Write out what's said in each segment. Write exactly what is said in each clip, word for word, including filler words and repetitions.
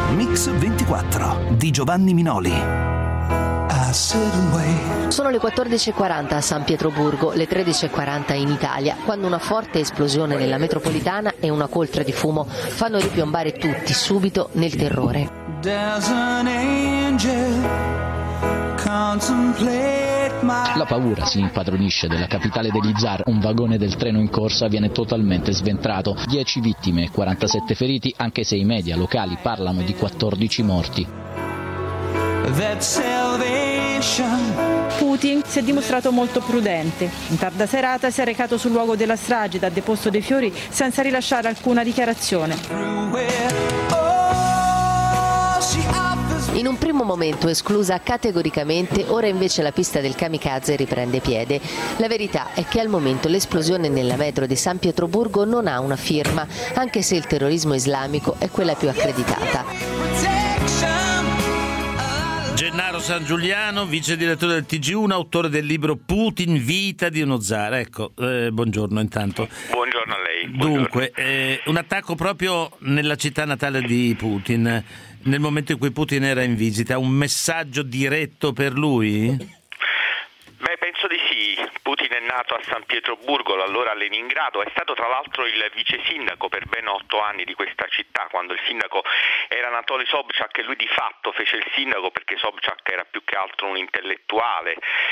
Mix ventiquattro di Giovanni Minoli. Sono le quattordici e quaranta a San Pietroburgo, le tredici e quaranta in Italia, quando una forte esplosione nella metropolitana e una coltre di fumo fanno ripiombare tutti subito nel terrore. La paura si impadronisce della capitale degli zar. Un vagone del treno in corsa viene totalmente sventrato. dieci vittime e quarantasette feriti, anche se i media locali parlano di quattordici morti. Putin si è dimostrato molto prudente. In tarda serata si è recato sul luogo della strage, ha deposto dei fiori senza rilasciare alcuna dichiarazione. In un primo momento esclusa categoricamente, ora invece la pista del kamikaze riprende piede. La verità è che al momento l'esplosione nella metro di San Pietroburgo non ha una firma, anche se il terrorismo islamico è quella più accreditata. Gennaro San Giuliano, vice direttore del T G uno, autore del libro Putin, vita di uno zar. Ecco, eh, buongiorno intanto. Buongiorno a lei. Buongiorno. Dunque, eh, un attacco proprio nella città natale di Putin, nel momento in cui Putin era in visita, un messaggio diretto per lui? Beh, penso di sì. Putin è nato a San Pietroburgo, allora a Leningrado, è stato tra l'altro il vice sindaco per ben otto anni di questa città, quando il sindaco era Anatoly Sobchak e lui di fatto fece il sindaco perché Sobchak era più che altro un intellettuale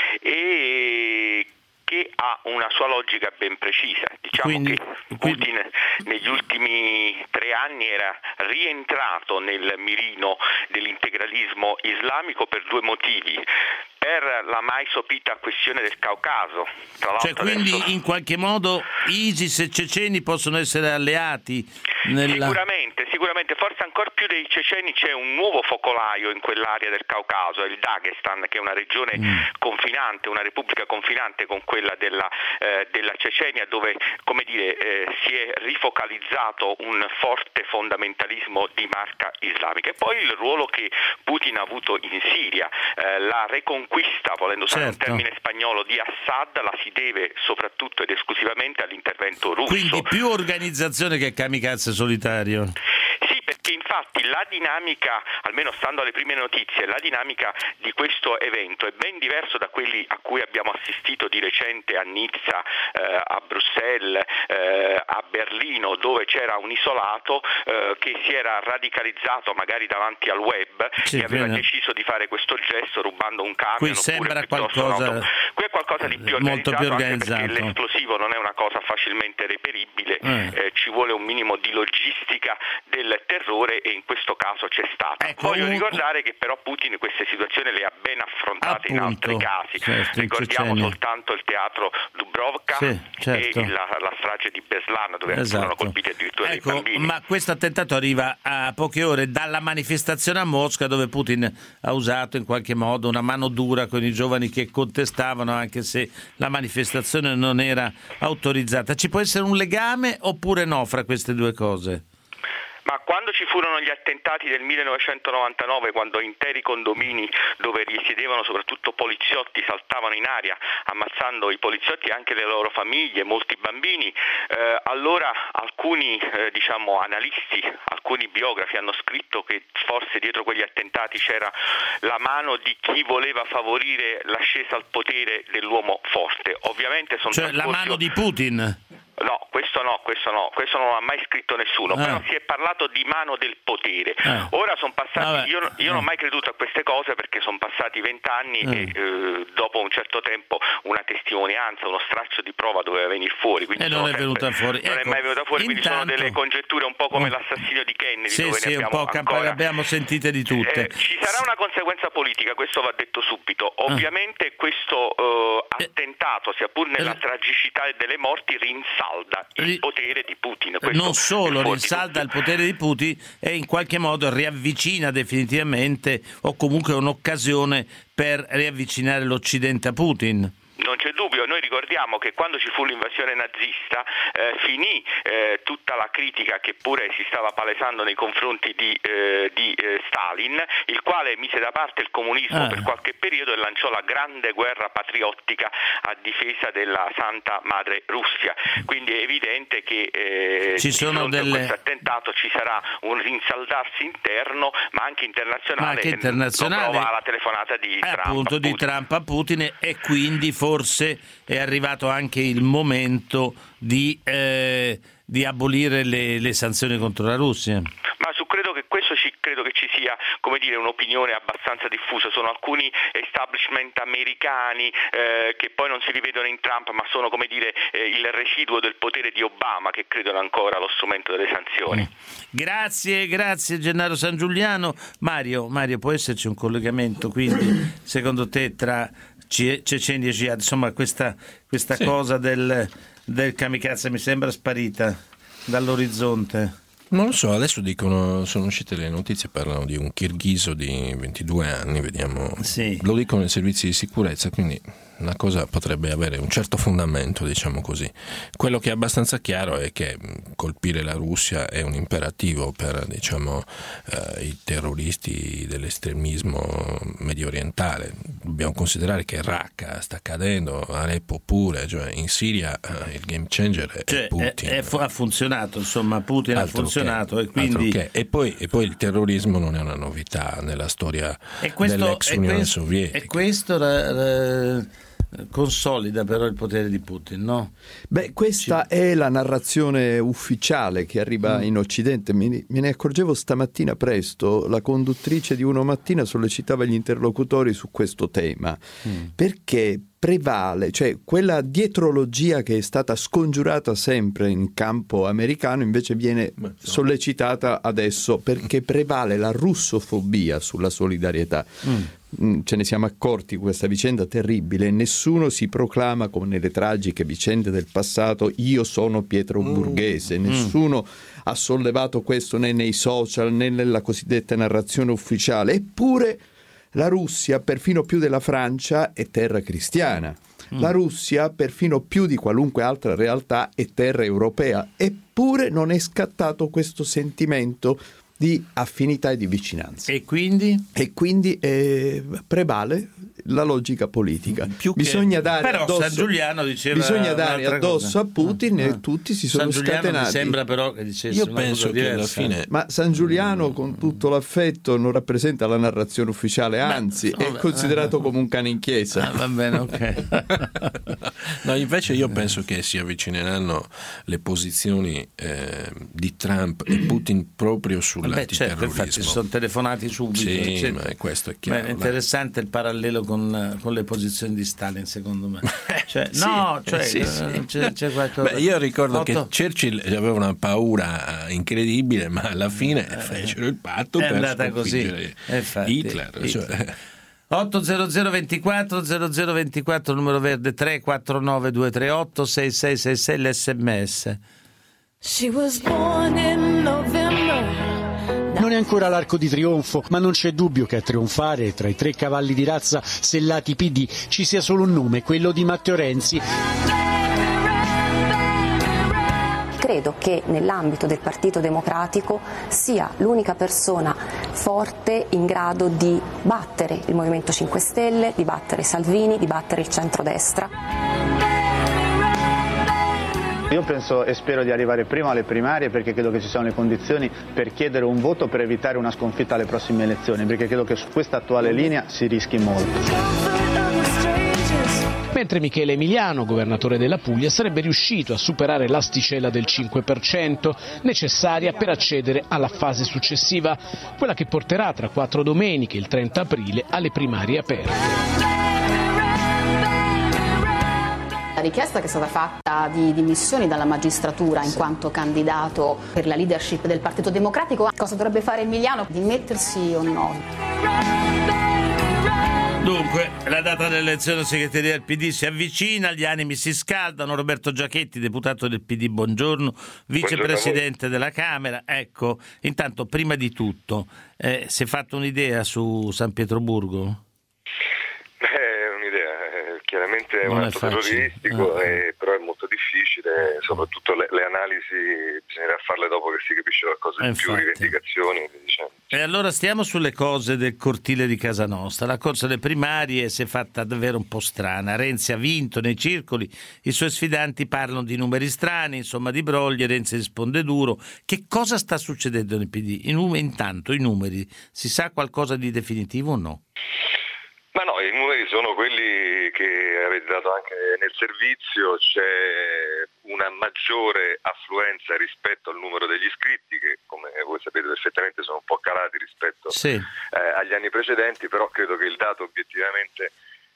e che ha una sua logica ben precisa. Diciamo quindi, che Putin quindi... negli ultimi tre anni era rientrato nel mirino dell'integralismo islamico per due motivi. Per la mai sopita questione del Caucaso. Tra l'altro cioè quindi adesso... in qualche modo ISIS e ceceni possono essere alleati? Nella... Sicuramente, sicuramente, forse ancora più dei ceceni c'è un nuovo focolaio in quell'area del Caucaso, è il Dagestan, che è una regione mm. confinante, una repubblica confinante con quella della, eh, della Cecenia, dove, come dire, eh, si è rifocalizzato un forte fondamentalismo di marca islamica. E poi il ruolo che Putin ha avuto in Siria, eh, la reconquista, volendo usare certo. un termine spagnolo, di Assad la si deve soprattutto ed esclusivamente all'intervento russo. Quindi più organizzazione che kamikaze solitario. Sì, perché infatti la dinamica, almeno stando alle prime notizie, la dinamica di questo evento è ben diverso da quelli a cui abbiamo assistito di recente a Nizza, eh, a Bruxelles, eh, a Berlino, dove c'era un isolato eh, che si era radicalizzato magari davanti al web sì, e aveva bene. deciso di fare questo gesto rubando un camion. Qui sembra qualcosa, noto. Qui è qualcosa di più molto organizzato, più organizzato. Anche perché l'esplosivo non è una cosa facilmente reperibile, eh. Eh, ci vuole un minimo di logistica del terrore e in questo caso c'è stata. Ecco, Voglio un... ricordare che però Putin queste situazioni le ha ben affrontate appunto, in altri casi. certo, Ricordiamo in soltanto il teatro Dubrovka sì, certo. e la, la strage di Beslan, dove esatto. furono colpiti addirittura ecco, dei bambini. Ma questo attentato arriva a poche ore dalla manifestazione a Mosca, dove Putin ha usato in qualche modo una mano dura con i giovani che contestavano, anche se la manifestazione non era autorizzata. Ci può essere un legame oppure no fra queste due cose? Ma quando ci furono gli attentati del millenovecentonovantanove, quando interi condomini dove risiedevano soprattutto poliziotti saltavano in aria ammazzando i poliziotti e anche le loro famiglie, molti bambini, eh, allora alcuni eh, diciamo analisti, alcuni biografi hanno scritto che forse dietro quegli attentati c'era la mano di chi voleva favorire l'ascesa al potere dell'uomo forte. Ovviamente sono cioè la mano di Putin? No, questo no, questo no, questo non ha mai scritto nessuno, eh. però si è parlato di mano del potere. Eh. Ora sono passati, io, io eh. non ho mai creduto a queste cose perché sono passati vent'anni eh. e eh, dopo un certo tempo una testimonianza, uno straccio di prova doveva venire fuori. E non è sempre, venuta fuori. Non ecco, è mai venuta fuori, intanto... quindi sono delle congetture un po' come l'assassinio di Kennedy. Sì, dove sì, ne abbiamo un po' camp- ancora... abbiamo sentite di tutte. Eh, ci sarà una conseguenza politica, questo va detto subito. Ovviamente questo eh, attentato, sia pur nella eh. tragicità delle morti, rinsalda il potere di Putin. Questo non solo rinsalda il potere di Putin e in qualche modo riavvicina definitivamente, o comunque è un'occasione per riavvicinare l'Occidente a Putin. Non c'è dubbio, noi ricordiamo che quando ci fu l'invasione nazista eh, finì eh, tutta la critica che pure si stava palesando nei confronti di, eh, di eh, Stalin. Stalin, il quale mise da parte il comunismo ah. per qualche periodo e lanciò la grande guerra patriottica a difesa della Santa Madre Russia. Quindi è evidente che eh, ci sono di fronte delle... a questo attentato ci sarà un rinsaldarsi interno, ma anche internazionale, ma anche internazionale. Lo prova la telefonata di eh, Trump, appunto, di Trump a Putin, e quindi forse è arrivato anche il momento di, eh, di abolire le, le sanzioni contro la Russia. Ma su credo che questo ci credo che ci sia, come dire, un'opinione abbastanza diffusa. Sono alcuni establishment americani eh, che poi non si rivedono in Trump, ma sono, come dire, eh, il residuo del potere di Obama, che credono ancora allo strumento delle sanzioni. Mm. Grazie, grazie Gennaro San Giuliano. Mario, Mario, può esserci un collegamento quindi secondo te tra Ceceni e Jihad? Insomma, questa, questa sì. cosa del, del kamikaze mi sembra sparita dall'orizzonte. Non lo so, adesso dicono, sono uscite le notizie, parlano di un kirghizo di ventidue anni, vediamo, sì. Lo dicono i servizi di sicurezza, quindi una cosa potrebbe avere un certo fondamento, diciamo così. Quello che è abbastanza chiaro è che colpire la Russia è un imperativo per, diciamo, eh, i terroristi dell'estremismo medio orientale. Dobbiamo considerare che Raqqa sta cadendo, Aleppo pure, cioè in Siria eh, il game changer è cioè, Putin. È, è, ha funzionato, insomma, Putin altro ha funzionato che, e quindi... E poi, e poi il terrorismo non è una novità nella storia e questo, dell'ex e Unione questo, Sovietica. E questo ra, ra, consolida però il potere di Putin, no? Beh, questa Ci... è la narrazione ufficiale che arriva mm. in Occidente. Me ne accorgevo stamattina presto, la conduttrice di Uno Mattina sollecitava gli interlocutori su questo tema, mm. perché prevale, cioè quella dietrologia che è stata scongiurata sempre in campo americano invece viene Beh, sollecitata adesso, perché prevale la russofobia sulla solidarietà. Mm. Ce ne siamo accorti di questa vicenda terribile, nessuno si proclama come nelle tragiche vicende del passato io sono Pietro Borghese, mm. nessuno ha sollevato questo né nei social né nella cosiddetta narrazione ufficiale, eppure la Russia, perfino più della Francia, è terra cristiana. Mm. La Russia, perfino più di qualunque altra realtà, è terra europea, eppure non è scattato questo sentimento di affinità e di vicinanza. E quindi? E quindi eh, prevale la logica politica. Più bisogna che... dare però addosso, San Giuliano diceva bisogna dare addosso cosa. a Putin, ah, ah. e tutti si sono San Giuliano scatenati. Mi sembra però che dicesse Io una penso cosa che diversa. alla fine... Ma San Giuliano, con tutto l'affetto, non rappresenta la narrazione ufficiale, anzi Beh, è considerato come un cane in chiesa. Ah, va bene, ok. No, invece io penso che si avvicineranno le posizioni eh, di Trump e Putin proprio sull'antiterrorismo. Beh, certo, infatti si sono telefonati subito. Sì, cioè, ma questo è chiaro. Beh, è interessante il parallelo con, con le posizioni di Stalin, secondo me. Cioè, sì, no, cioè, sì, sì. C'è, c'è qualcosa. Beh, io ricordo Otto... che Churchill aveva una paura incredibile, ma alla fine eh, fecero il patto è per sconfiggere così. Hitler. Hitler. Cioè... otto zero zero ventiquattro zero zero ventiquattro numero verde tre quattro nove due tre otto sei sei sei sei l'sms. She was born in November. Non è ancora l'Arco di Trionfo, ma non c'è dubbio che a trionfare tra i tre cavalli di razza sellati P D ci sia solo un nome, quello di Matteo Renzi. Credo che nell'ambito del Partito Democratico sia l'unica persona forte in grado di battere il Movimento cinque Stelle, di battere Salvini, di battere il centrodestra. Io penso e spero di arrivare prima alle primarie, perché credo che ci siano le condizioni per chiedere un voto per evitare una sconfitta alle prossime elezioni, perché credo che su questa attuale linea si rischi molto. Mentre Michele Emiliano, governatore della Puglia, sarebbe riuscito a superare l'asticella del cinque per cento necessaria per accedere alla fase successiva, quella che porterà tra quattro domeniche, il trenta aprile, alle primarie aperte. La richiesta che è stata fatta di dimissioni dalla magistratura in quanto candidato per la leadership del Partito Democratico, cosa dovrebbe fare Emiliano? Dimettersi o no? Dunque, la data dell'elezione segreteria del P D si avvicina, gli animi si scaldano. Roberto Giachetti, deputato del P D, buongiorno, vicepresidente della Camera. Ecco, intanto, prima di tutto, eh, si è fatto un'idea su San Pietroburgo? Beh, un'idea. chiaramente è Non un è atto facile. terroristico, Ah. e, però è molto difficile, soprattutto le, le analisi bisognerà farle dopo che si capisce qualcosa di Eh, più, infatti. rivendicazioni, diciamo. E allora stiamo sulle cose del cortile di casa nostra. La corsa alle primarie si è fatta davvero un po' strana. Renzi ha vinto nei circoli, i suoi sfidanti parlano di numeri strani, insomma di broglie, Renzi risponde duro. Che cosa sta succedendo nel P D? I num- intanto i numeri, si sa qualcosa di definitivo o no? Ma no, i numeri sono quelli che avete dato anche nel servizio, c'è una maggiore affluenza rispetto al numero degli iscritti, che come voi sapete perfettamente sono un po' calati rispetto Sì. eh, agli anni precedenti, però credo che il dato obiettivamente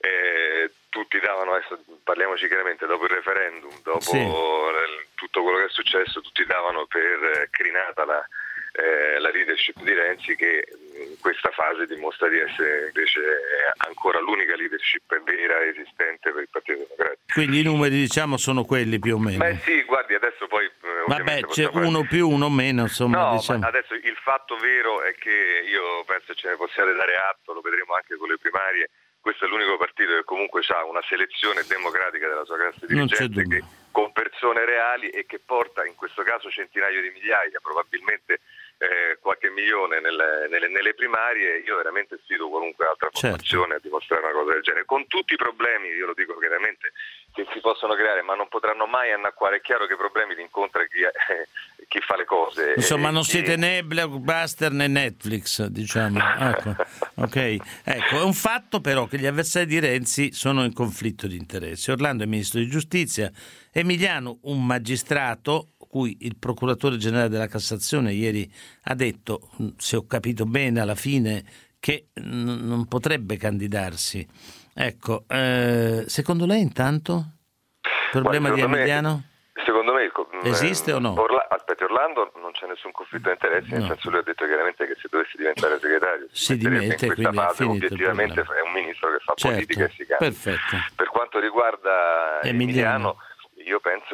eh, tutti davano, adesso parliamoci chiaramente, dopo il referendum, dopo Sì. il- tutto quello che è successo, tutti davano per eh, crinata la, eh, la leadership di Renzi, che in questa fase dimostra di essere invece ancora l'unica leadership vera esistente per il Partito Democratico. Quindi i numeri, diciamo, sono quelli più o meno. Beh sì, guardi, adesso poi eh, Vabbè, ovviamente c'è possiamo- uno più, uno meno, insomma, No, diciamo. ma adesso il fatto vero è che io penso ce ne possiate dare atto, lo vedremo anche con le primarie. Questo è l'unico partito che comunque ha una selezione democratica della sua classe Non c'è dirigente, dubbio. che, con persone reali, e che porta in questo caso centinaia di migliaia, probabilmente eh, qualche milione nelle, nelle, nelle primarie. Io veramente sfido qualunque altra Certo. formazione a dimostrare una cosa del genere, con tutti i problemi, io lo dico chiaramente, che si possono creare, ma non potranno mai annacquare. È chiaro che i problemi li incontra chi, eh, chi fa le cose. Insomma, e non chi- siete né Blockbuster né Netflix, diciamo. Ecco. Ok. Ecco, è un fatto però che gli avversari di Renzi sono in conflitto di interessi. Orlando è ministro di giustizia, Emiliano un magistrato cui il procuratore generale della Cassazione ieri ha detto, se ho capito bene alla fine, che n- non potrebbe candidarsi. Ecco, eh, secondo lei intanto il problema di Guarda, secondo me- Emiliano Secondo me il co- esiste eh, o no? Orla- aspetti, Orlando non c'è nessun conflitto di interessi, nel No. senso lui ha detto chiaramente che se dovesse diventare segretario Si metterebbe dimette, in questa quindi è fase, finito il obiettivamente problema. è un ministro che fa Certo, politica e si cambia. perfetto. Per quanto riguarda Emiliano. Emiliano, io penso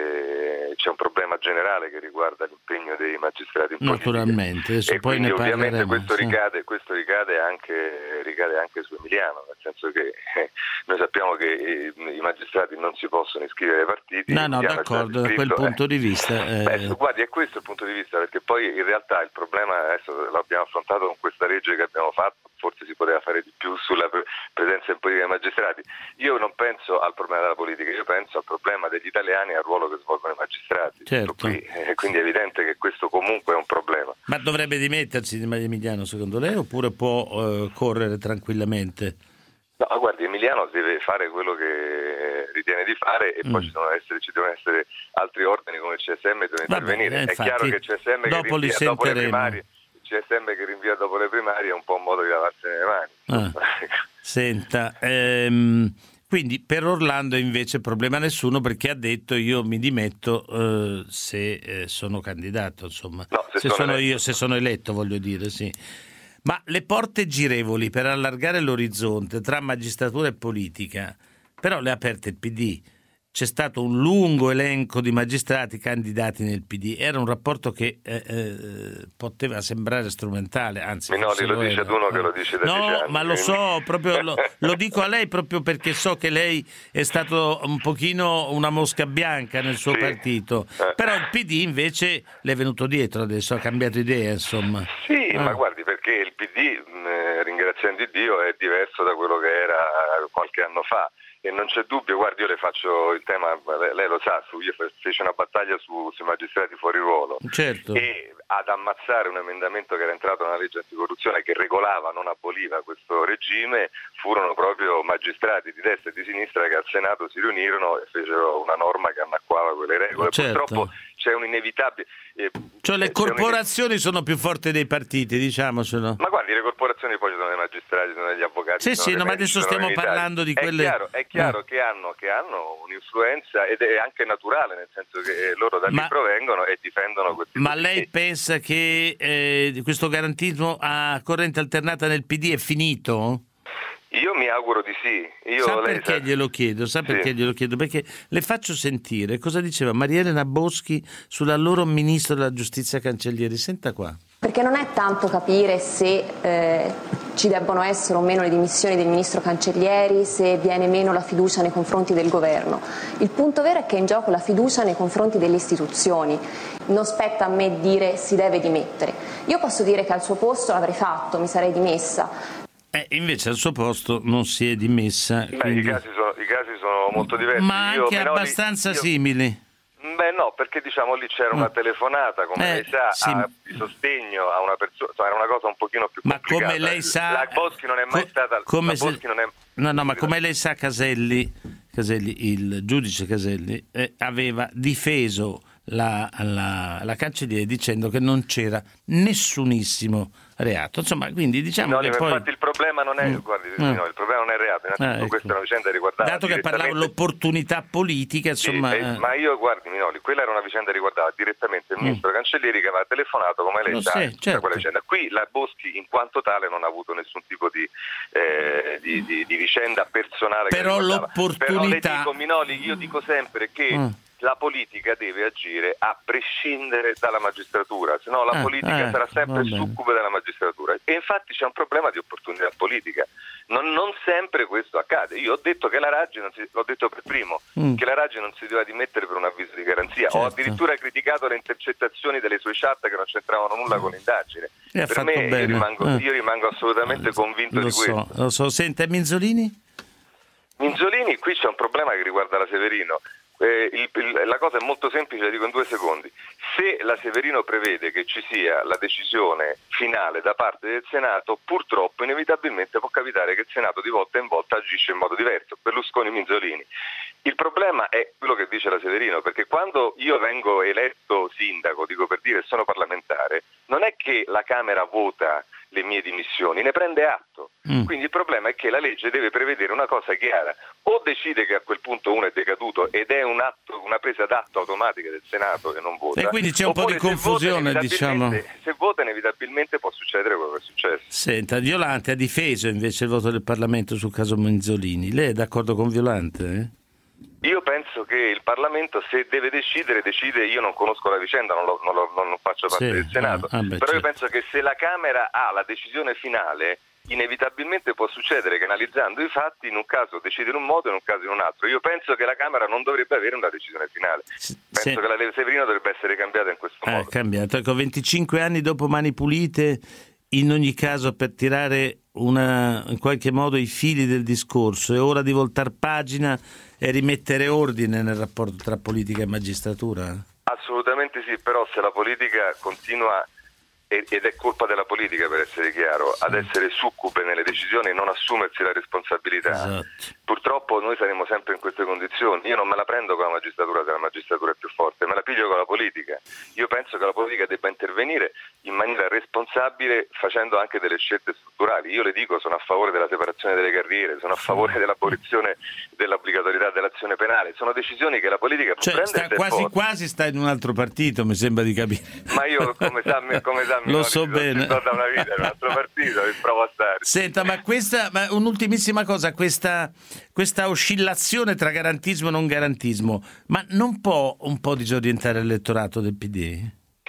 che c'è un problema generale che riguarda l'impegno dei magistrati in politica. Naturalmente, adesso E poi quindi ne ovviamente parleremo. questo sì. ricade, questo ricade anche ricade anche su Emiliano, nel senso che eh, noi sappiamo che eh, i magistrati non si possono iscrivere ai partiti. No, no, Emiliano è d'accordo, già da quel iscritto, punto eh. di vista. eh, Beh, guardi, è questo il punto di vista, perché poi in realtà il problema, adesso l'abbiamo affrontato con questa legge che abbiamo fatto, forse si poteva fare di più sulla pre- presenza in politica dei magistrati. Io non penso al problema della politica, io penso al problema degli italiani e al ruolo che svolgono i magistrati. Certo. Qui, eh, quindi è evidente che questo comunque è un problema. Ma dovrebbe dimettersi di Emiliano secondo lei oppure può eh, correre tranquillamente? No, guardi, Emiliano deve fare quello che ritiene di fare, e Mm. poi ci devono essere, ci devono essere altri ordini come il C S M che devono Va intervenire. bene, è infatti, chiaro che il C S M che dopo li rinvia dopo le sentiremo. primarie, il C S M che rinvia dopo le primarie è un po' un modo di lavarsene le mani. Ah, senta, ehm, quindi per Orlando invece problema nessuno, perché ha detto io mi dimetto eh, se eh, sono candidato, insomma. No, se se sono sono eletto. io, se sono eletto, voglio dire, sì. Ma le porte girevoli per allargare l'orizzonte tra magistratura e politica, però le ha aperte il P D. C'è stato un lungo elenco di magistrati candidati nel P D. Era un rapporto che eh, eh, poteva sembrare strumentale, anzi Minoli forse lo lo dice era. ad uno che lo dice da No, dieci anni, ma lo quindi. so, proprio lo, lo dico a lei proprio perché so che lei è stato un pochino una mosca bianca nel suo Sì. partito. Eh. Però il P D invece le è venuto dietro adesso, ha cambiato idea, insomma. Sì, Ah. ma guardi, perché il P D, mh, ringraziando Dio, è diverso da quello che era qualche anno fa. E non c'è dubbio, guardi, io le faccio il tema, lei, lei lo sa, su, io fe- feci una battaglia su, sui magistrati fuori ruolo. Certo. E ad ammazzare un emendamento che era entrato nella legge anticorruzione che regolava, non aboliva questo regime, furono proprio magistrati di destra e di sinistra che al Senato si riunirono e fecero una norma che annacquava quelle regole. Certo. Purtroppo c'è un inevitabile... eh, Cioè le c'è un corporazioni sono più forti dei partiti, diciamocelo. Ma guardi, le corporazioni poi ci sono dei magistrati, sono degli avvocati. Sì, sono sì, dei no, ma medici, adesso sono stiamo dei militari. parlando di È quelle- chiaro, è chiaro Eh. che, hanno, che hanno un'influenza, ed è anche naturale, nel senso che loro da lì Ma- provengono e difendono questi Ma poteri. lei pensa che eh, questo garantismo a corrente alternata nel P D è finito? Io mi auguro di sì. Io, Sa lei perché sa- glielo chiedo? Sa Sì. perché glielo chiedo? Perché le faccio sentire cosa diceva Maria Elena Boschi sulla loro ministro della giustizia Cancellieri. Senta qua. Perché non è tanto capire se eh, ci debbono essere o meno le dimissioni del ministro Cancellieri, se viene meno la fiducia nei confronti del governo. Il punto vero è che è in gioco la fiducia nei confronti delle istituzioni. Non spetta a me dire si deve dimettere. Io posso dire che al suo posto l'avrei fatto, mi sarei dimessa. Eh, invece al suo posto non si è dimessa. Beh, quindi... i, casi sono, i casi sono molto diversi. Ma io, anche Meloni, abbastanza io... simili. Beh no, perché diciamo lì c'era una telefonata, come eh, lei sa, sì. a, di sostegno a una persona, insomma, era una cosa un pochino più ma complicata. come lei sa, la Boschi non è mai co- stata come la se, Boschi non è... no no ma come lei sa Caselli, Caselli il giudice Caselli eh, aveva difeso la, la, la Cancelliere dicendo che non c'era nessunissimo reato, insomma, quindi diciamo no, che no, poi infatti il problema non è mm. guardi, mm. no, il problema non è il reato, innanzitutto ah, ecco. questa è una vicenda riguardata dato che parlavo dell'opportunità politica, insomma sì, eh, ma io guardi Minoli, quella era una vicenda riguardata direttamente il mm. ministro Cancellieri che aveva telefonato, come lei Lo sa, sei, certo. quella vicenda. Qui la Boschi in quanto tale non ha avuto nessun tipo di, eh, di, di, di vicenda personale però che l'opportunità però le dico Minoli, io dico sempre che mm. la politica deve agire a prescindere dalla magistratura, se no la ah, politica eh, sarà sempre succube della magistratura. E infatti c'è un problema di opportunità politica. Non, non sempre questo accade. Io ho detto che la Raggi, non si, l'ho detto per primo, mm. che la Raggi non si doveva dimettere per un avviso di garanzia. Certo. Ho addirittura criticato le intercettazioni delle sue chat che non c'entravano nulla con l'indagine. E per me io rimango, eh. io rimango assolutamente convinto lo di so, questo. Lo so, sente Minzolini? Minzolini, qui c'è un problema che riguarda la Severino. Eh, il, il, la cosa è molto semplice, la dico in due secondi. Se la Severino prevede che ci sia la decisione finale da parte del Senato, purtroppo inevitabilmente può capitare che il Senato di volta in volta agisce in modo diverso. Berlusconi-Minzolini. Il problema è quello che dice la Severino, perché quando io vengo eletto sindaco, dico per dire sono parlamentare, non è che la Camera vota le mie dimissioni, ne prende atto. Mm. Quindi il problema è che la legge deve prevedere una cosa chiara: o decide che a quel punto uno è decaduto ed è un atto, una presa d'atto automatica del Senato che non vota, e quindi c'è un po' di confusione, diciamo. Se vota inevitabilmente può succedere quello che è successo. Senta, Violante ha difeso invece il voto del Parlamento sul caso Minzolini. Lei è d'accordo con Violante? Eh? Io penso che il Parlamento, se deve decidere, decide. Io non conosco la vicenda, non, lo, non, lo, non faccio parte sì, del Senato, ah, beh, però certo. Io penso che se la Camera ha la decisione finale, inevitabilmente può succedere che analizzando i fatti in un caso decide in un modo e in un caso in un altro. Io penso che la Camera non dovrebbe avere una decisione finale. Penso sì. che la legge Severino dovrebbe essere cambiata in questo eh, modo. Cambiato. Ecco, venticinque anni dopo Mani Pulite, in ogni caso per tirare una, in qualche modo i fili del discorso, è ora di voltar pagina e rimettere ordine nel rapporto tra politica e magistratura? Assolutamente sì, però se la politica continua, ed è colpa della politica per essere chiaro, sì. ad essere succube nelle decisioni e non assumersi la responsabilità, esatto. Purtroppo noi saremo sempre in queste condizioni. Io non me la prendo con la magistratura se la magistratura è più forte, me la piglio con la politica. Io penso che la politica debba intervenire in maniera responsabile facendo anche delle scelte strutturali. Io le dico, sono a favore della separazione delle carriere, sono a favore dell'abolizione dell'obbligatorietà dell'azione penale, sono decisioni che la politica può cioè, prendere. Sta, quasi quasi sta in un altro partito, mi sembra di capire. Ma io come sa, come sa lo so bene, sto da una vita in un altro partito e provo a stare. Senta, ma questa, ma un'ultimissima cosa, questa, questa oscillazione tra garantismo e non garantismo, ma non può un po' disorientare l'elettorato del P D?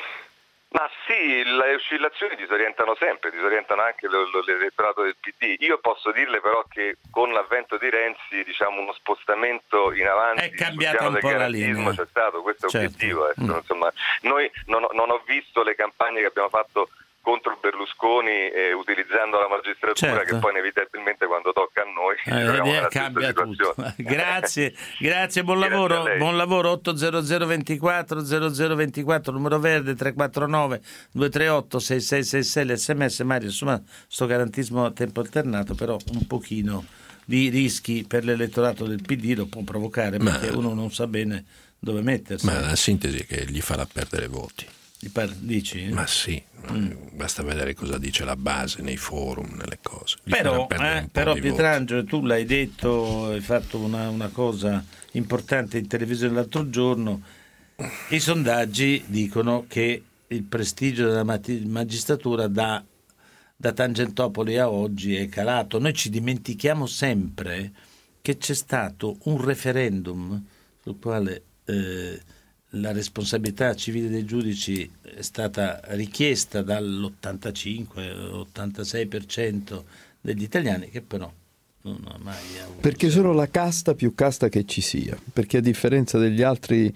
Ma sì, le oscillazioni disorientano sempre, disorientano anche l'elettorato del P D. Io posso dirle però che con l'avvento di Renzi, diciamo, uno spostamento in avanti è cambiata un po' la linea. C'è stato, questo è certo. obiettivo. Ecco. Mm. Insomma, noi non, non ho visto le campagne che abbiamo fatto contro Berlusconi eh, utilizzando la magistratura, certo. che poi inevitabilmente quando tocca a noi eh, cambia tutto. Grazie, grazie, buon lavoro, buon lavoro. Otto zero zero ventiquattro zero zero ventiquattro, numero verde tre quattro nove due tre otto sei sei sei sei, l'esse emme esse. Mario, insomma, sto garantismo a tempo alternato, però un pochino di rischi per l'elettorato del P D lo può provocare, ma perché uno non sa bene dove mettersi. Ma la sintesi è che gli farà perdere voti. Dici? Ma sì, mm. basta vedere cosa dice la base nei forum, nelle cose. Gli però, eh, però Pietrangelo, tu l'hai detto, hai fatto una, una cosa importante in televisione l'altro giorno. I sondaggi dicono che il prestigio della magistratura da, da Tangentopoli a oggi è calato. Noi ci dimentichiamo sempre che c'è stato un referendum sul quale eh, la responsabilità civile dei giudici è stata richiesta dall'ottantacinque ottantasei per cento degli italiani, che però non ha mai avuto. Perché sono la casta più casta che ci sia, perché a differenza degli altri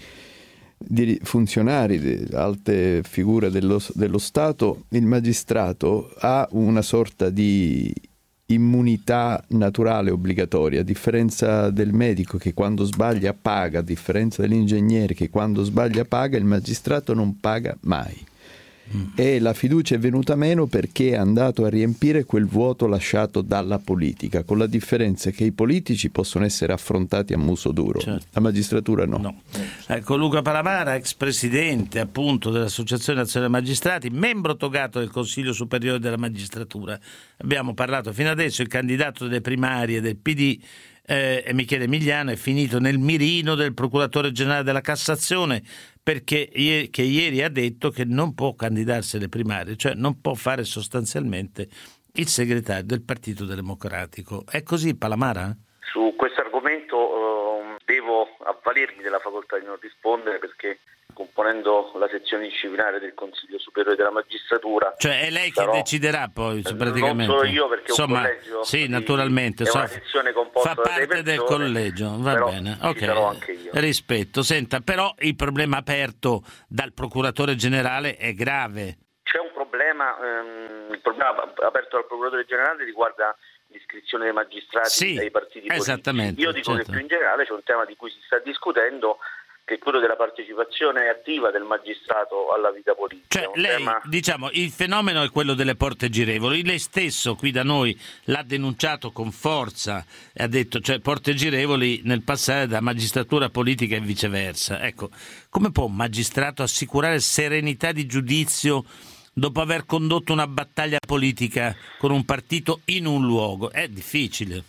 funzionari, di alte figure dello, dello Stato, il magistrato ha una sorta di immunità naturale obbligatoria, a differenza del medico che quando sbaglia paga, a differenza dell'ingegnere che quando sbaglia paga, il magistrato non paga mai. Mm. E la fiducia è venuta meno perché è andato a riempire quel vuoto lasciato dalla politica, con la differenza che i politici possono essere affrontati a muso duro, certo. La magistratura no. no. Ecco, Luca Palamara, ex presidente appunto dell'Associazione Nazionale Magistrati, membro togato del Consiglio Superiore della Magistratura. Abbiamo parlato fino adesso, il candidato delle primarie del P D eh, Michele Migliano è finito nel mirino del procuratore generale della Cassazione, perché che ieri ha detto che non può candidarsi alle primarie, cioè non può fare sostanzialmente il segretario del Partito Democratico. È così, Palamara? Su questo argomento eh, devo avvalermi della facoltà di non rispondere, perché componendo la sezione disciplinare del Consiglio Superiore della Magistratura. Cioè è lei sarò, che deciderà poi praticamente. Non solo io, perché insomma, un collegio sì, di, naturalmente, è so, una sezione composta fa parte da sei persone, del collegio, va però bene. Ci ok, sarò anche io. Rispetto. Senta, però il problema aperto dal procuratore generale è grave. C'è un problema, ehm, il problema aperto dal procuratore generale riguarda l'iscrizione dei magistrati sì, ai partiti politici. Esattamente. Io dico certo. che più in generale c'è un tema di cui si sta discutendo, che è quello della partecipazione attiva del magistrato alla vita politica. Cioè lei, tema... diciamo, il fenomeno è quello delle porte girevoli. Lei stesso qui da noi l'ha denunciato con forza e ha detto, cioè, porte girevoli nel passare da magistratura politica e viceversa. Ecco, come può un magistrato assicurare serenità di giudizio dopo aver condotto una battaglia politica con un partito in un luogo? È difficile.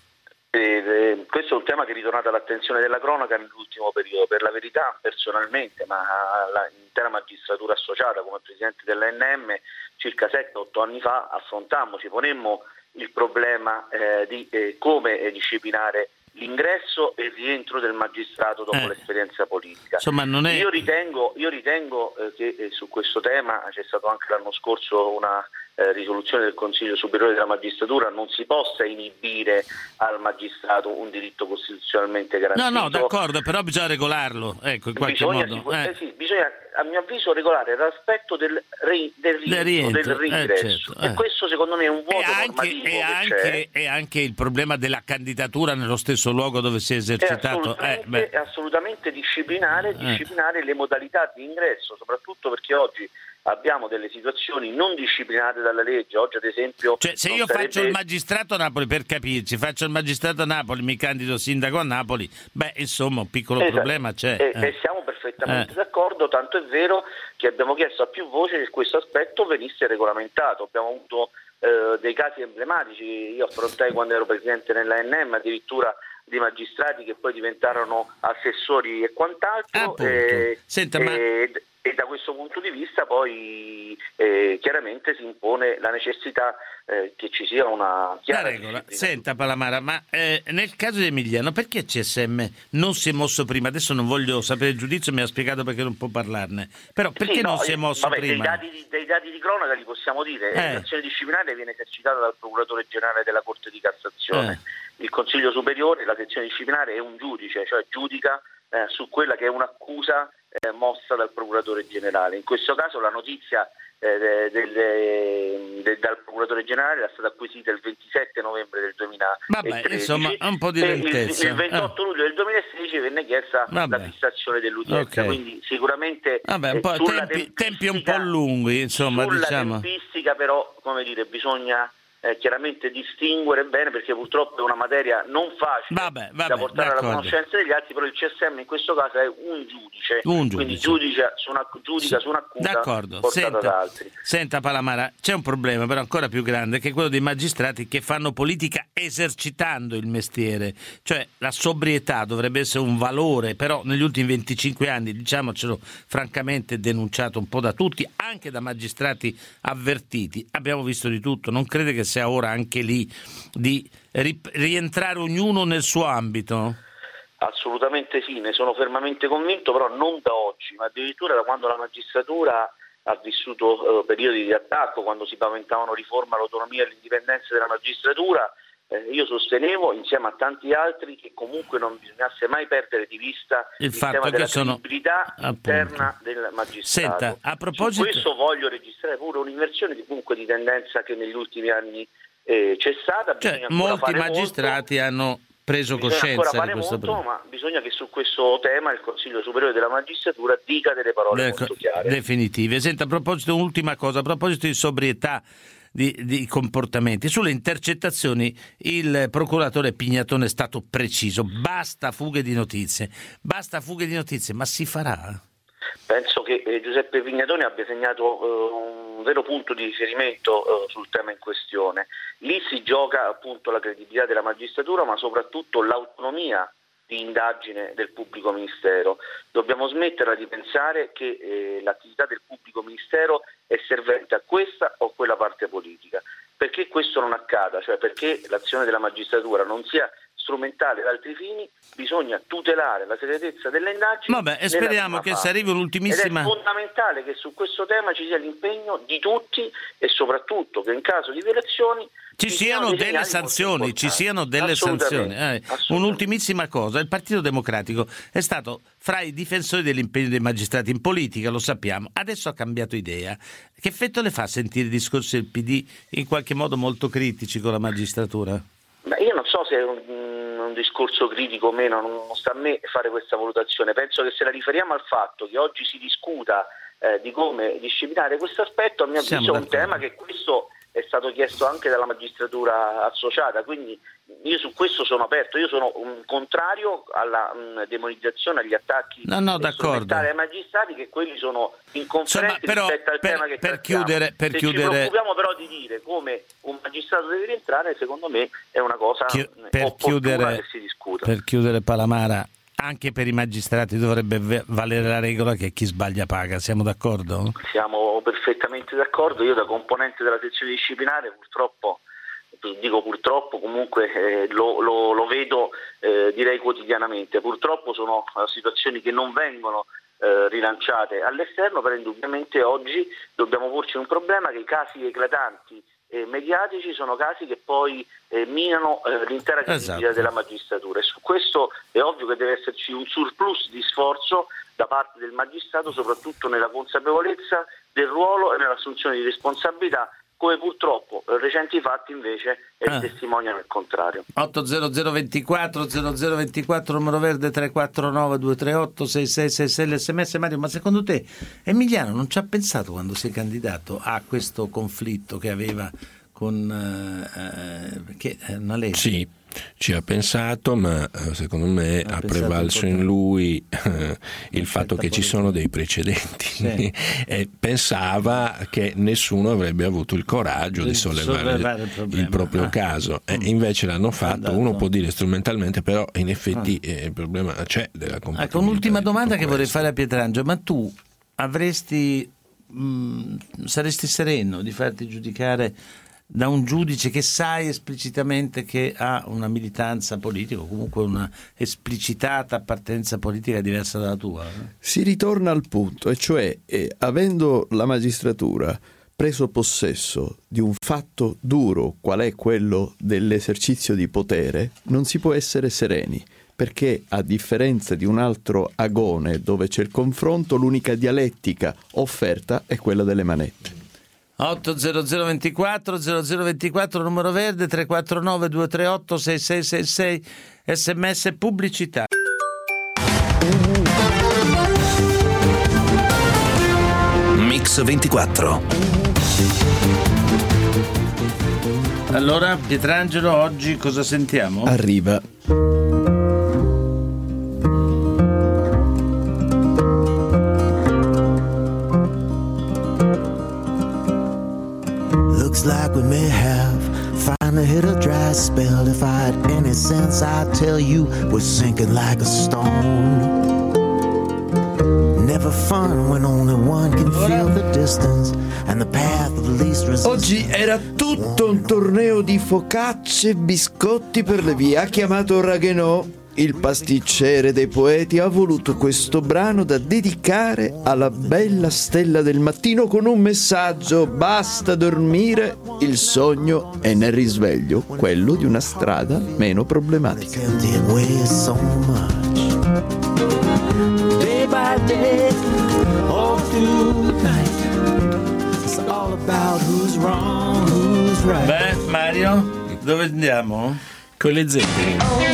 Eh, questo è un tema che è ritornato all'attenzione della cronaca nell'ultimo periodo. Per la verità, personalmente, ma l'intera magistratura associata come presidente dell'A N M, circa sette otto anni fa affrontammo, ci ponemmo il problema eh, di eh, come eh, disciplinare l'ingresso e il rientro del magistrato dopo eh. l'esperienza politica. Insomma, non è... Io ritengo, io ritengo eh, che eh, su questo tema c'è stato anche l'anno scorso una eh, risoluzione del Consiglio Superiore della Magistratura, non si possa inibire al magistrato un diritto costituzionalmente garantito. No, no, d'accordo, però bisogna regolarlo, ecco, in qualche bisogna, modo. Eh. Eh, sì, bisogna, a mio avviso, regolare l'aspetto del, ri, del, rientro, rientro, del ringresso. Eh, certo, e eh. questo secondo me è un vuoto e anche, normativo e che anche, c'è. E anche il problema della candidatura nello stesso luogo dove si è esercitato. È assolutamente, eh, è assolutamente disciplinare, disciplinare eh. le modalità di ingresso, soprattutto perché oggi abbiamo delle situazioni non disciplinate dalla legge. Oggi ad esempio, cioè, se io sarebbe... faccio il magistrato a Napoli, per capirci, faccio il magistrato a Napoli, mi candido sindaco a Napoli, beh, insomma, un piccolo esatto. problema c'è. E, eh. e siamo perfettamente eh. d'accordo, tanto è vero che abbiamo chiesto a più voci che questo aspetto venisse regolamentato. Abbiamo avuto eh, dei casi emblematici. Io affrontai quando ero presidente nell'A N M addirittura di magistrati che poi diventarono assessori e quant'altro. E, Senta, e, ma... e da questo punto di vista poi eh, chiaramente si impone la necessità eh, che ci sia una chiara regola. Senta Palamara, ma eh, nel caso di Emiliano perché C S M non si è mosso prima? Adesso non voglio sapere il giudizio, mi ha spiegato perché non può parlarne, però perché sì, non no, si è mosso vabbè, prima? Dei dati, di, dei dati di cronaca li possiamo dire. Eh. L'azione disciplinare viene esercitata dal procuratore generale della Corte di Cassazione. Eh. Il Consiglio Superiore, la sezione disciplinare, è un giudice, cioè giudica eh, su quella che è un'accusa eh, mossa dal procuratore generale. In questo caso la notizia eh, del, del, del, dal procuratore generale è stata acquisita il ventisette novembre del duemilatredici. Vabbè, insomma, un po' di lentezza. Il, il ventotto luglio del duemilasedici venne chiesta Vabbè. la fissazione dell'udienza, okay. quindi sicuramente Vabbè, un po' eh, tempi, tempi un po' lunghi, insomma, sulla diciamo. tempistica però, come dire, bisogna Eh, chiaramente distinguere bene, perché purtroppo è una materia non facile vabbè, vabbè, da portare d'accordo. alla conoscenza degli altri, però il C S M in questo caso è un giudice, un giudice. quindi giudica su una, giudica sì. su un'accusa d'accordo. portata Senta, da altri. Senta Palamara, c'è un problema però ancora più grande, che è quello dei magistrati che fanno politica esercitando il mestiere, cioè la sobrietà dovrebbe essere un valore, però negli ultimi venticinque anni, diciamocelo francamente, denunciato un po' da tutti, anche da magistrati avvertiti, abbiamo visto di tutto. Non crede che sia ora anche lì di rientrare ognuno nel suo ambito? Assolutamente sì, ne sono fermamente convinto, però non da oggi, ma addirittura da quando la magistratura ha vissuto eh, periodi di attacco, quando si paventavano riforme all'autonomia e all'indipendenza della magistratura. Eh, io sostenevo, insieme a tanti altri, che comunque non bisognasse mai perdere di vista il, il fatto tema che della sono credibilità interna del magistrato. Senta, a proposito... Su questo voglio registrare pure un'inversione di, comunque, di tendenza che negli ultimi anni eh, c'è stata. Cioè, molti magistrati molto. hanno preso bisogna coscienza ancora fare di questo molto, problema. Ma bisogna che su questo tema il Consiglio Superiore della Magistratura dica delle parole ecco, molto chiare. Definitive. Senta, a proposito, un'ultima cosa, a proposito di sobrietà Di, di comportamenti. Sulle intercettazioni il procuratore Pignatone è stato preciso: basta fughe di notizie, basta fughe di notizie, ma si farà? Penso che eh, Giuseppe Pignatone abbia segnato eh, un vero punto di riferimento eh, sul tema in questione. Lì si gioca appunto la credibilità della magistratura, ma soprattutto l'autonomia di indagine del pubblico ministero. Dobbiamo smetterla di pensare che eh, l'attività del pubblico ministero è servente a questa o quella parte politica. Perché questo non accada, cioè perché l'azione della magistratura non sia strumentale ad altri fini, bisogna tutelare la segretezza delle indagini. Vabbè, e speriamo che si arrivi un'ultimissima... Ed è fondamentale che su questo tema ci sia l'impegno di tutti e soprattutto che in caso di violazioni ci siano delle sanzioni, ci siano delle sanzioni. Eh, un'ultimissima cosa, il Partito Democratico è stato fra i difensori dell'impegno dei magistrati in politica, lo sappiamo, adesso ha cambiato idea. Che effetto le fa sentire i discorsi del P D in qualche modo molto critici con la magistratura? Beh, io non so se è un, un discorso critico o meno, non sta a me fare questa valutazione. Penso che se la riferiamo al fatto che oggi si discuta eh, di come disciplinare questo aspetto, a mio avviso è un tema che questo è stato chiesto anche dalla magistratura associata, quindi io su questo sono aperto. Io sono un contrario alla um, demonizzazione, agli attacchi no, no, d'accordo. ai magistrati, che quelli sono inconferenti però, rispetto al per, tema che per trattiamo. chiudere, per Se chiudere... ci preoccupiamo però di dire come un magistrato deve rientrare, secondo me è una cosa Chi, per opportuna chiudere, che si discuta. Per chiudere, Palamara, anche per i magistrati dovrebbe valere la regola che chi sbaglia paga, siamo d'accordo? Siamo perfettamente d'accordo. Io da componente della sezione disciplinare purtroppo, dico purtroppo, comunque eh, lo, lo, lo vedo eh, direi quotidianamente. Purtroppo sono situazioni che non vengono eh, rilanciate all'esterno, però indubbiamente oggi dobbiamo porci un problema che i casi eclatanti e mediatici sono casi che poi eh, minano eh, l'intera credibilità esatto. della magistratura, e su questo è ovvio che deve esserci un surplus di sforzo da parte del magistrato, soprattutto nella consapevolezza del ruolo e nell'assunzione di responsabilità, come purtroppo eh, recenti fatti invece eh, ah. testimoniano il contrario. otto zero zero ventiquattro zero zero ventiquattro numero verde tre quattro nove due tre otto sei sei sei sei l'esse emme esse. Mario, ma secondo te Emiliano non ci ha pensato quando si è candidato a questo conflitto che aveva con eh, che è una legge? Sì, ci ha pensato, ma secondo me ha, ha prevalso in lui eh, il fatto che ci sono dei precedenti sì. e pensava che nessuno avrebbe avuto il coraggio di sollevare, sollevare il, il proprio ah. caso e invece l'hanno fatto. Uno può dire strumentalmente, però in effetti ah. eh, il problema c'è della compatibilità. Ecco, un'ultima domanda che vorrei fare a Pietrangelo: ma tu avresti mh, saresti sereno di farti giudicare da un giudice che sai esplicitamente che ha una militanza politica o comunque una esplicitata appartenenza politica diversa dalla tua? Eh? Si ritorna al punto, e cioè eh, avendo la magistratura preso possesso di un fatto duro qual è quello dell'esercizio di potere, non si può essere sereni, perché a differenza di un altro agone dove c'è il confronto, l'unica dialettica offerta è quella delle manette. otto zero zero ventiquattro zero zero ventiquattro numero verde tre quattro nove due tre otto sei sei sei sei esse emme esse pubblicità. Mix ventiquattro. Allora Pietrangelo, oggi cosa sentiamo? Arriva Looks like we may have finally hit a dry spell. If I had any sense, I'd tell you we're sinking like a stone. Never fun when only one can feel the distance and the path of least resistance. Oggi era tutto un torneo di focacce e biscotti per le vie. Ha chiamato Raguenot il pasticcere dei poeti ha voluto questo brano da dedicare alla bella stella del mattino con un messaggio: basta dormire, il sogno è nel risveglio, quello di una strada meno problematica. Beh, Mario, dove andiamo? Con le Zeppelin.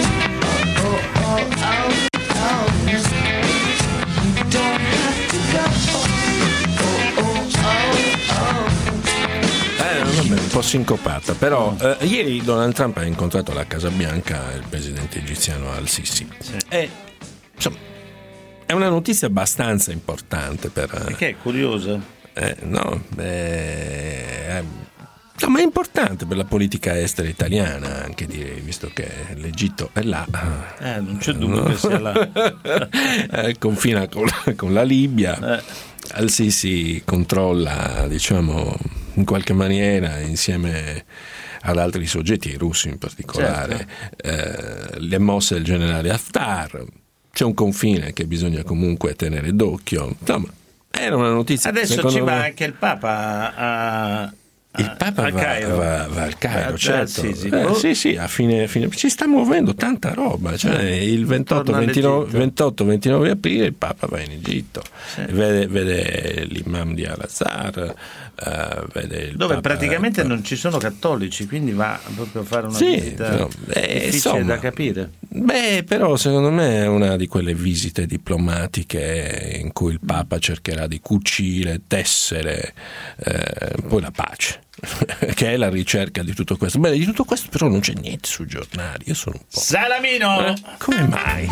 Vabbè, un po' sincopata, però eh, ieri Donald Trump ha incontrato alla Casa Bianca il presidente egiziano Al-Sisi. Sì. E insomma è una notizia abbastanza importante per. Perché è curiosa? Eh, no, beh, eh, ma è importante per la politica estera italiana, anche direi, visto che l'Egitto è là. Eh, non c'è dubbio no? che sia là. eh, confina con, con la Libia. Eh. Al-Sisi controlla, diciamo, in qualche maniera, insieme ad altri soggetti, i russi in particolare, certo. eh, le mosse del generale Haftar. C'è un confine che bisogna comunque tenere d'occhio. Insomma, era una notizia. Adesso ci va me... anche il Papa a... Il Papa va, Cairo. va, va al Cairo, ah, certo. Sì, sì, eh, sì, sì, a fine, fine ci sta muovendo tanta roba. Cioè, il ventotto ventinove aprile il Papa va in Egitto, sì. vede, vede l'imam di Al-Azhar, uh, vede il dove Papa, praticamente uh, non ci sono cattolici, quindi va proprio a fare una sì, visita però, eh, difficile insomma, da capire. Beh, però secondo me è una di quelle visite diplomatiche in cui il Papa cercherà di cucire, tessere eh, poi la pace. Che è la ricerca di tutto questo. Beh, di tutto questo però non c'è niente sui giornali. Io sono un po'. Salamino! Eh? Come mai?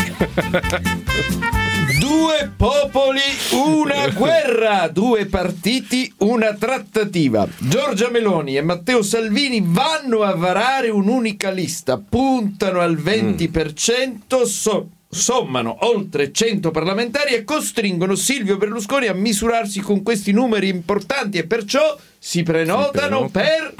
Due popoli, una guerra, due partiti, una trattativa. Giorgia Meloni e Matteo Salvini vanno a varare un'unica lista, puntano al venti per cento, so- sommano oltre cento parlamentari e costringono Silvio Berlusconi a misurarsi con questi numeri importanti e perciò si prenotano per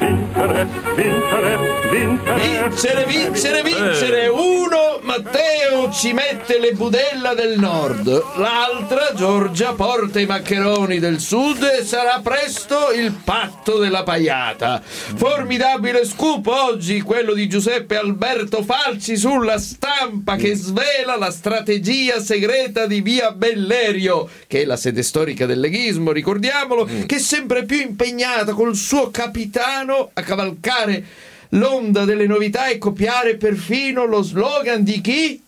vincere, vincere, vincere. Uno, Matteo ci mette le budella del nord, l'altra, Giorgia, porta i maccheroni del sud e sarà presto il patto della paiata. Formidabile scoop oggi quello di Giuseppe Alberto Falci sulla Stampa, che svela la strategia segreta di Via Bellerio, che è la sede storica del leghismo, ricordiamolo, che è sempre più impegnata col suo capitano a cavalcare l'onda delle novità e copiare perfino lo slogan di chi?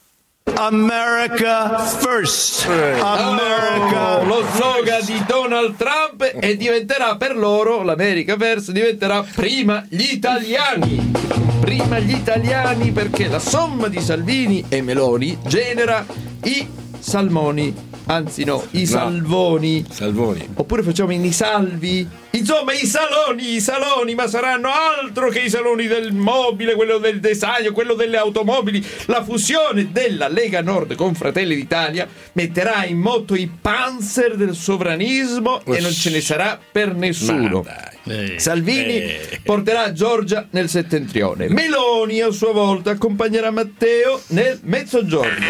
America first. America. Oh, lo slogan di Donald Trump, e diventerà per loro, l'America first diventerà prima gli italiani. Prima gli italiani, perché la somma di Salvini e Meloni genera i salmoni. Anzi no, i salvoni. Salvoni. Oppure facciamo i salvi. Insomma, i saloni, i saloni, ma saranno altro che i saloni del mobile, quello del design, quello delle automobili. La fusione della Lega Nord con Fratelli d'Italia metterà in moto i panzer del sovranismo Ush. e non ce ne sarà per nessuno. Eh, Salvini eh. porterà Giorgia nel settentrione. Meloni a sua volta accompagnerà Matteo nel mezzogiorno.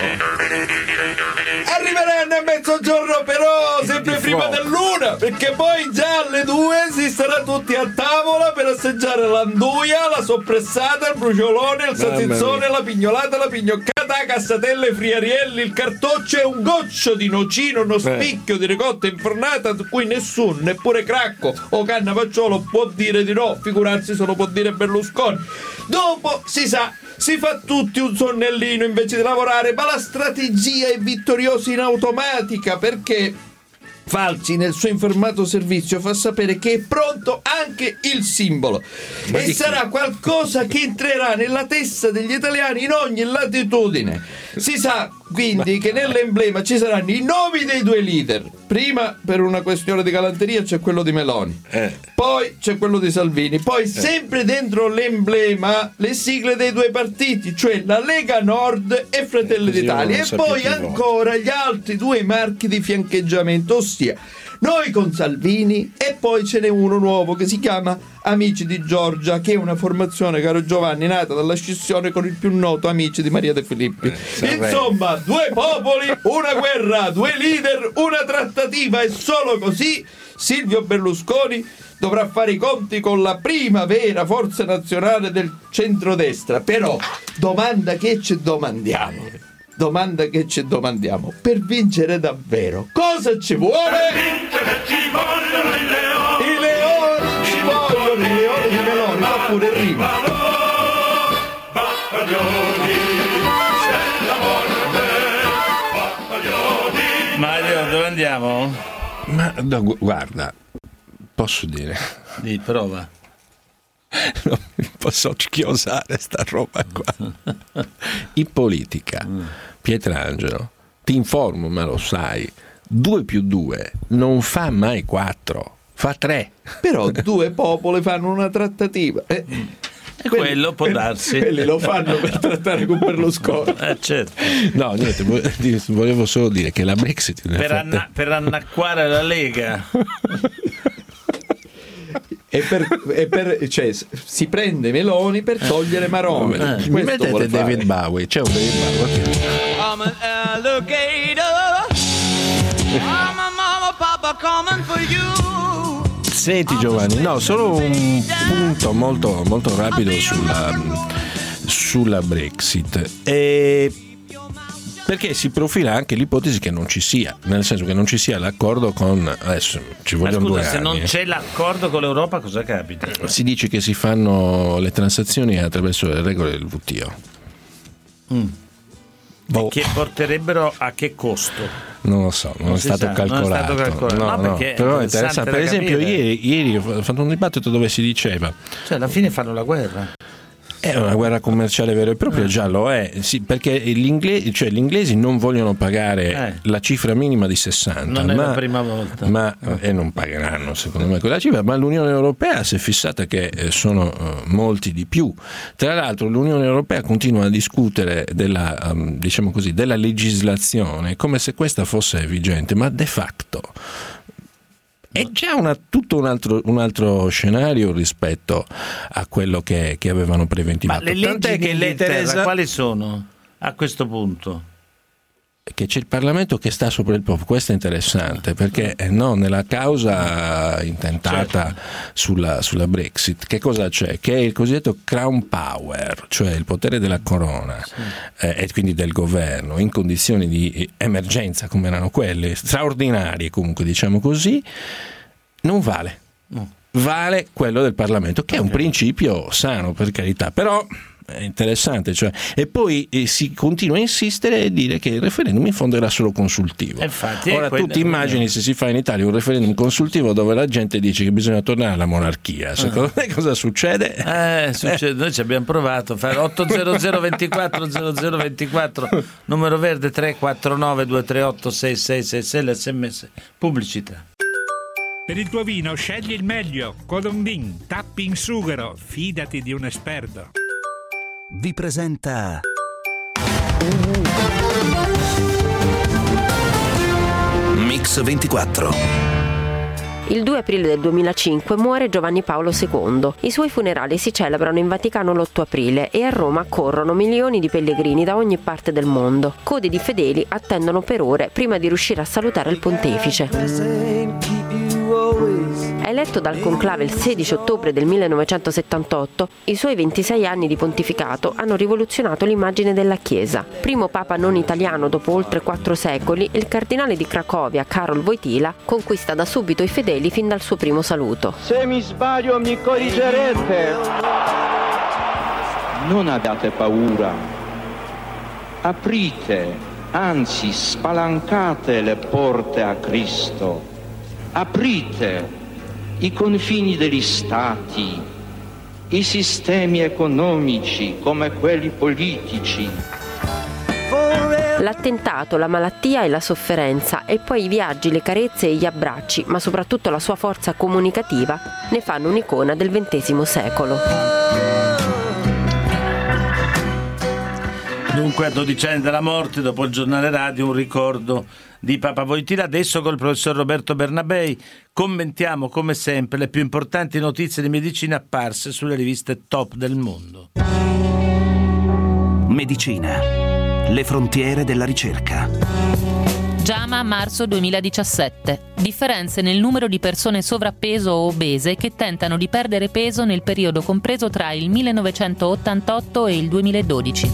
Arriveranno a mezzogiorno però sempre prima dell'una, perché poi già alle due si starà tutti a tavola per assaggiare l'anduia, la soppressata, il bruciolone, il salsizzone, la pignolata, la pignoccata, cassatelle, friarielli, il cartoccio e un goccio di nocino, uno spicchio di ricotta infornata, a cui nessuno, neppure Cracco o Cannavacciolo, può dire di no, figurarsi se lo può dire Berlusconi. Dopo si sa, si fa tutti un sonnellino invece di lavorare, ma la strategia è vittoriosa in automatica, perché Falci nel suo informato servizio fa sapere che è pronto anche il simbolo e sarà qualcosa che entrerà nella testa degli italiani in ogni latitudine. Si sa quindi che nell'emblema ci saranno i nomi dei due leader. Prima, per una questione di galanteria, c'è quello di Meloni, eh. poi c'è quello di Salvini, poi eh. sempre dentro l'emblema le sigle dei due partiti, cioè la Lega Nord e Fratelli d'Italia, e poi ancora gli altri due marchi di fiancheggiamento, ossia Noi con Salvini, e poi ce n'è uno nuovo che si chiama Amici di Giorgia, che è una formazione, caro Giovanni, nata dalla scissione con il più noto Amici di Maria De Filippi. Eh, Insomma, due popoli, una guerra, due leader, una trattativa, e solo così Silvio Berlusconi dovrà fare i conti con la prima vera forza nazionale del centrodestra. Però, domanda che ci domandiamo, domanda che ci domandiamo, per vincere davvero, cosa ci vuole? Per vincere ci vogliono i leoni. I leoni ci vogliono, i leoni di Meloni, fa pure rima. Battaglioni, c'è la morte, battaglioni. Mario, dove andiamo? Ma no, guarda, posso dire? Di prova. Non posso chiosare sta roba qua. In politica, Pietrangelo, ti informo, ma lo sai, due più due non fa mai quattro, fa tre. Però due popoli fanno una trattativa. Eh, E quello può darsi. Quelli lo fanno per trattare con Berlusconi. Eh, certo. No, niente, volevo solo dire che la Brexit per, anna- per annacquare la Lega. E per, e per, cioè, si prende Meloni per togliere Maroni. Eh, mi mettete David Bowie, c'è un David Bowie. I'm an alligator. I'm a mama papa coming for you. Senti Giovanni, no, solo un punto molto, molto rapido sulla, sulla Brexit. E perché si profila anche l'ipotesi che non ci sia, nel senso che non ci sia l'accordo con, adesso ci vogliono scusa, due se anni. non c'è l'accordo con l'Europa cosa capita? Si dice che si fanno le transazioni attraverso le regole del W T O. Mm. Boh. Che porterebbero a che costo? Non lo so, non, non, è, stato sa, non è stato calcolato. No, no, però è interessante. Per esempio, ieri, ieri ho fatto un dibattito dove si diceva: cioè, alla fine fanno la guerra. È una guerra commerciale vera e propria, eh. già lo è, sì, perché gli inglesi, cioè gli inglesi non vogliono pagare eh. la cifra minima di sessanta, non è ma, la prima volta, ma, e non pagheranno secondo me quella cifra, ma l'Unione Europea si è fissata che sono uh, molti di più. Tra l'altro l'Unione Europea continua a discutere della, um, diciamo così, della legislazione come se questa fosse vigente, ma de facto è già una, tutto un altro, un altro scenario rispetto a quello che, che avevano preventivato. Ma le leggi Tant'è che lei, Teresa, quali sono a questo punto? Che c'è il Parlamento che sta sopra il popolo, questo è interessante perché no, nella causa intentata certo. sulla, sulla Brexit che cosa c'è? Che è il cosiddetto Crown Power, cioè il potere della corona sì. eh, e quindi del governo in condizioni di emergenza come erano quelle, straordinarie comunque diciamo così, non vale. No. Vale quello del Parlamento, che okay. è un principio sano per carità, però è interessante, cioè, e poi eh, si continua a insistere e dire che il referendum in fondo era solo consultivo. Infatti, ora tu ti immagini se si fa in Italia un referendum consultivo dove la gente dice che bisogna tornare alla monarchia, secondo uh. me cosa succede? Eh, succede. Eh. Noi ci abbiamo provato a fare otto zero zero ventiquattro zero zero ventiquattro numero verde tre quattro nove due tre otto sei sei sei sei l'sms pubblicità. Per il tuo vino scegli il meglio, Codondin, tappi in sughero, fidati di un esperto. Vi presenta Mix ventiquattro. Il due aprile del duemilacinque muore Giovanni Paolo secondo. I suoi funerali si celebrano in Vaticano l'otto aprile e a Roma accorrono milioni di pellegrini da ogni parte del mondo. Code di fedeli attendono per ore prima di riuscire a salutare il pontefice. Eletto dal conclave il sedici ottobre del millenovecentosettantotto, i suoi ventisei anni di pontificato hanno rivoluzionato l'immagine della Chiesa. Primo papa non italiano dopo oltre quattro secoli, il cardinale di Cracovia, Karol Wojtyla, conquista da subito i fedeli fin dal suo primo saluto. Se mi sbaglio mi corrigerete. Non abbiate paura. Aprite, anzi spalancate le porte a Cristo. Aprite i confini degli stati, i sistemi economici come quelli politici. L'attentato, la malattia e la sofferenza, e poi i viaggi, le carezze e gli abbracci, ma soprattutto la sua forza comunicativa, ne fanno un'icona del ventesimo secolo. Dunque, Dunque, a dodici anni dalla morte, dopo il giornale radio, un ricordo di Papa Wojtyla. Adesso col professor Roberto Bernabei commentiamo come sempre le più importanti notizie di medicina apparse sulle riviste top del mondo. Medicina. Le frontiere della ricerca. JAMA marzo duemiladiciassette. Differenze nel numero di persone sovrappeso o obese che tentano di perdere peso nel periodo compreso tra il millenovecentottantotto e il duemiladodici.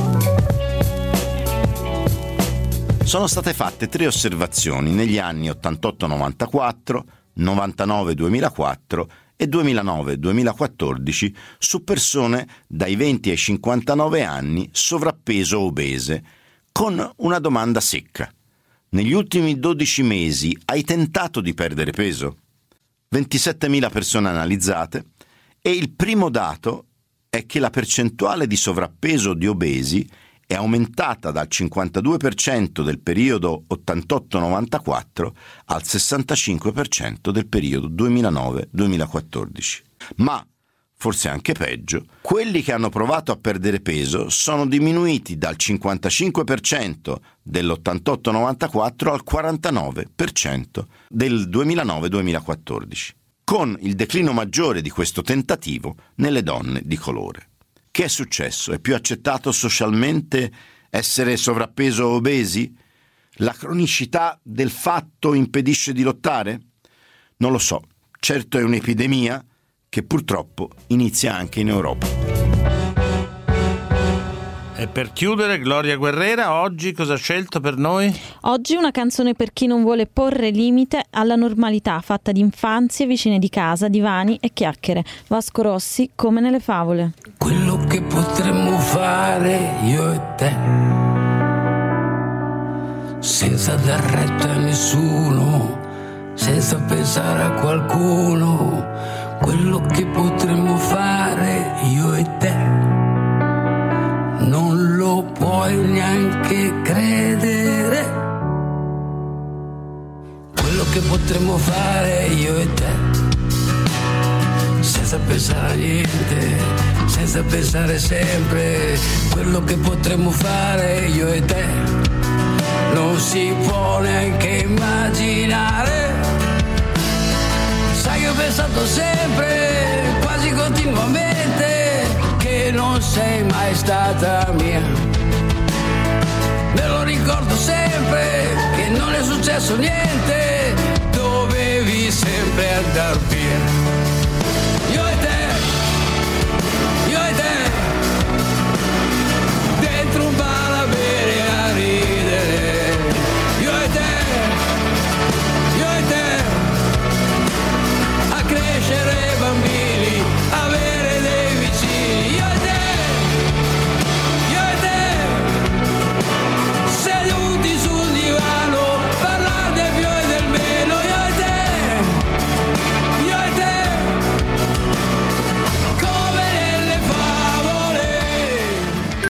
Sono state fatte tre osservazioni negli anni ottantotto novantaquattro, novantanove duemilaquattro e duemilanove duemilaquattordici su persone dai venti ai cinquantanove anni sovrappeso o obese, con una domanda secca. Negli ultimi dodici mesi hai tentato di perdere peso? ventisettemila persone analizzate, e il primo dato è che la percentuale di sovrappeso o di obesi è aumentata dal cinquantadue per cento del periodo ottantotto novantaquattro al sessantacinque per cento del periodo duemilanove duemilaquattordici. Ma, forse anche peggio, quelli che hanno provato a perdere peso sono diminuiti dal cinquantacinque per cento dell'ottantotto novantaquattro al quarantanove per cento del duemilanove duemilaquattordici, con il declino maggiore di questo tentativo nelle donne di colore. Che è successo? È più accettato socialmente essere sovrappeso o obesi? La cronicità del fatto impedisce di lottare? Non lo so, certo è un'epidemia che purtroppo inizia anche in Europa. E per chiudere, Gloria Guerrera, oggi cosa ha scelto per noi? Oggi una canzone per chi non vuole porre limite alla normalità, fatta di infanzie, vicine di casa, divani e chiacchiere. Vasco Rossi, Come nelle favole. Quello che potremmo fare io e te, senza dar retta a nessuno, senza pensare a qualcuno. Quello che potremmo fare io e te, non lo puoi neanche credere. Quello che potremmo fare io e te, senza pensare a niente, senza pensare sempre. Quello che potremmo fare io e te, non si può neanche immaginare. Sai che ho pensato sempre, quasi continuamente, che non sei mai stata mia. Me lo ricordo sempre, che non è successo niente, dovevi sempre andar via.